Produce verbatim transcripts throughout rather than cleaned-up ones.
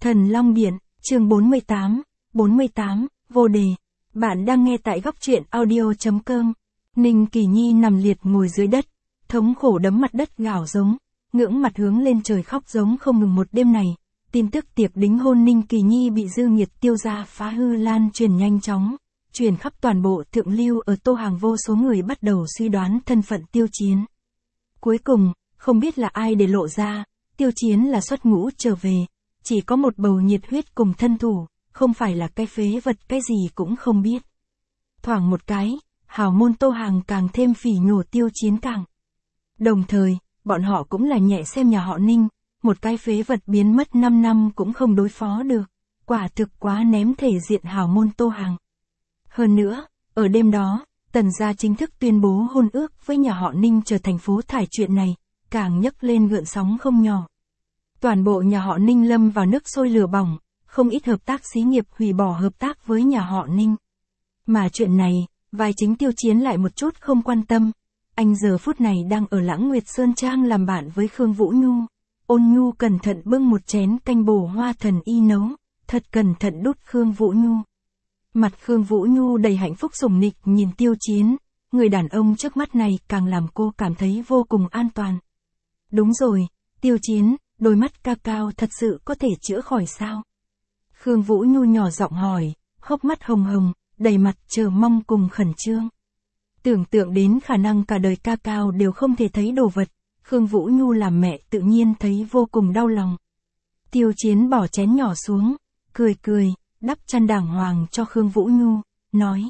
Thần Long Điện, chương bốn mươi tám, bốn mươi tám, vô đề. Bạn đang nghe tại góc truyện audio.com. Ninh Kỳ Nhi nằm liệt ngồi dưới đất, thống khổ đấm mặt đất gào giống, ngưỡng mặt hướng lên trời khóc giống không ngừng một đêm này. Tin tức tiệc đính hôn Ninh Kỳ Nhi bị dư nghiệt tiêu gia phá hư lan truyền nhanh chóng, truyền khắp toàn bộ thượng lưu ở Tô Hàng, vô số người bắt đầu suy đoán thân phận Tiêu Chiến. Cuối cùng, không biết là ai để lộ ra, Tiêu Chiến là xuất ngũ trở về, chỉ có một bầu nhiệt huyết cùng thân thủ, không phải là cái phế vật cái gì cũng không biết. Thoảng một cái, hào môn Tô Hàng càng thêm phỉ nhổ Tiêu Chiến càng. Đồng thời, bọn họ cũng là nhẹ xem nhà họ Ninh, một cái phế vật biến mất năm năm cũng không đối phó được, quả thực quá ném thể diện hào môn Tô Hàng. Hơn nữa, ở đêm đó, Tần gia chính thức tuyên bố hôn ước với nhà họ Ninh trở thành phố thải, chuyện này, càng nhấc lên gợn sóng không nhỏ. Toàn bộ nhà họ Ninh lâm vào nước sôi lửa bỏng, không ít hợp tác xí nghiệp hủy bỏ hợp tác với nhà họ Ninh. Mà chuyện này, vai chính Tiêu Chiến lại một chút không quan tâm. Anh giờ phút này đang ở Lãng Nguyệt Sơn Trang làm bạn với Khương Vũ Nhu. Ôn Nhu cẩn thận bưng một chén canh bổ hoa thần y nấu, thật cẩn thận đút Khương Vũ Nhu. Mặt Khương Vũ Nhu đầy hạnh phúc sủng nịch nhìn Tiêu Chiến, người đàn ông trước mắt này càng làm cô cảm thấy vô cùng an toàn. Đúng rồi, Tiêu Chiến, đôi mắt ca cao thật sự có thể chữa khỏi sao? Khương Vũ Nhu nhỏ giọng hỏi, hốc mắt hồng hồng, đầy mặt chờ mong cùng khẩn trương. Tưởng tượng đến khả năng cả đời ca cao đều không thể thấy đồ vật, Khương Vũ Nhu làm mẹ tự nhiên thấy vô cùng đau lòng. Tiêu Chiến bỏ chén nhỏ xuống, cười cười, đắp chăn đàng hoàng cho Khương Vũ Nhu, nói.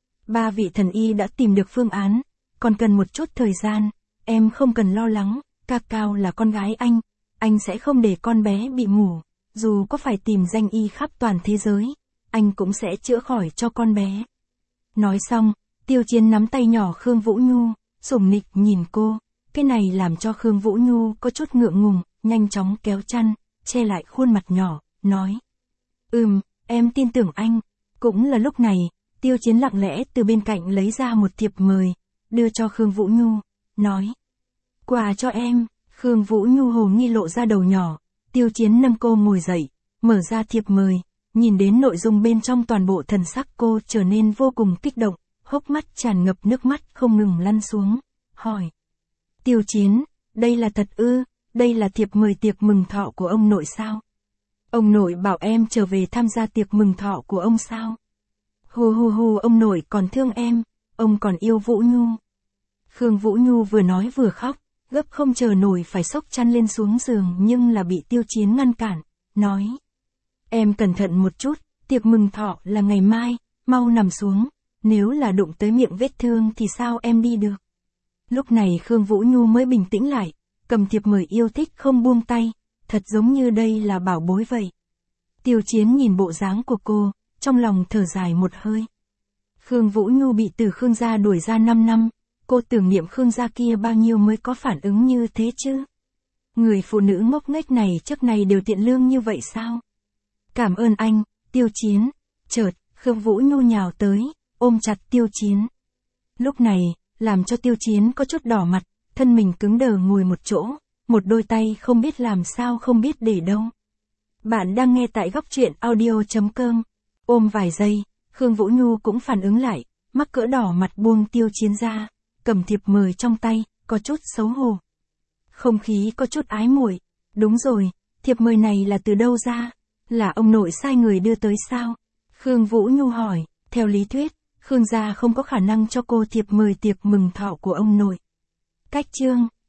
Ba vị thần y đã tìm được phương án, còn cần một chút thời gian, em không cần lo lắng, ca cao là con gái anh, anh sẽ không để con bé bị mù, dù có phải tìm danh y khắp toàn thế giới, anh cũng sẽ chữa khỏi cho con bé. Nói xong, Tiêu Chiến nắm tay nhỏ Khương Vũ Nhu, sủng nịch nhìn cô, cái này làm cho Khương Vũ Nhu có chút ngượng ngùng, nhanh chóng kéo chăn, che lại khuôn mặt nhỏ, nói. Ừm, em tin tưởng anh. Cũng là lúc này, Tiêu Chiến lặng lẽ từ bên cạnh lấy ra một thiệp mời, đưa cho Khương Vũ Nhu, nói. Quà cho em. Khương Vũ Nhu hồ nghi lộ ra đầu nhỏ, Tiêu Chiến nâng cô ngồi dậy, mở ra thiệp mời, nhìn đến nội dung bên trong toàn bộ thần sắc cô trở nên vô cùng kích động, hốc mắt tràn ngập nước mắt không ngừng lăn xuống, hỏi. Tiêu Chiến, đây là thật ư, đây là thiệp mời tiệc mừng thọ của ông nội sao? Ông nội bảo em trở về tham gia tiệc mừng thọ của ông sao? Hù hù hù, ông nội còn thương em, ông còn yêu Vũ Nhu. Khương Vũ Nhu vừa nói vừa khóc, gấp không chờ nổi phải xốc chăn lên xuống giường, nhưng là bị Tiêu Chiến ngăn cản, nói. Em cẩn thận một chút, tiệc mừng thọ là ngày mai, mau nằm xuống, nếu là đụng tới miệng vết thương thì sao em đi được. Lúc này Khương Vũ Nhu mới bình tĩnh lại, cầm thiệp mời yêu thích không buông tay, thật giống như đây là bảo bối vậy. Tiêu Chiến nhìn bộ dáng của cô, trong lòng thở dài một hơi. Khương Vũ Nhu bị từ Khương gia đuổi ra năm năm, cô tưởng niệm Khương gia kia bao nhiêu mới có phản ứng như thế chứ. Người phụ nữ ngốc nghếch này trước này đều tiện lương như vậy sao? Cảm ơn anh, Tiêu Chiến. Chợt, Khương Vũ Nhu nhào tới, ôm chặt Tiêu Chiến. Lúc này, làm cho Tiêu Chiến có chút đỏ mặt, thân mình cứng đờ ngồi một chỗ, một đôi tay không biết làm sao không biết để đâu. Bạn đang nghe tại góc truyện audio.com. Ôm vài giây, Khương Vũ Nhu cũng phản ứng lại, mắc cỡ đỏ mặt buông Tiêu Chiến ra, cầm thiệp mời trong tay, có chút xấu hổ. Không khí có chút ái muội. Đúng rồi, thiệp mời này là từ đâu ra? Là ông nội sai người đưa tới sao? Khương Vũ Nhu hỏi, theo lý thuyết, Khương gia không có khả năng cho cô thiệp mời tiệc mừng thọ của ông nội. Cách chương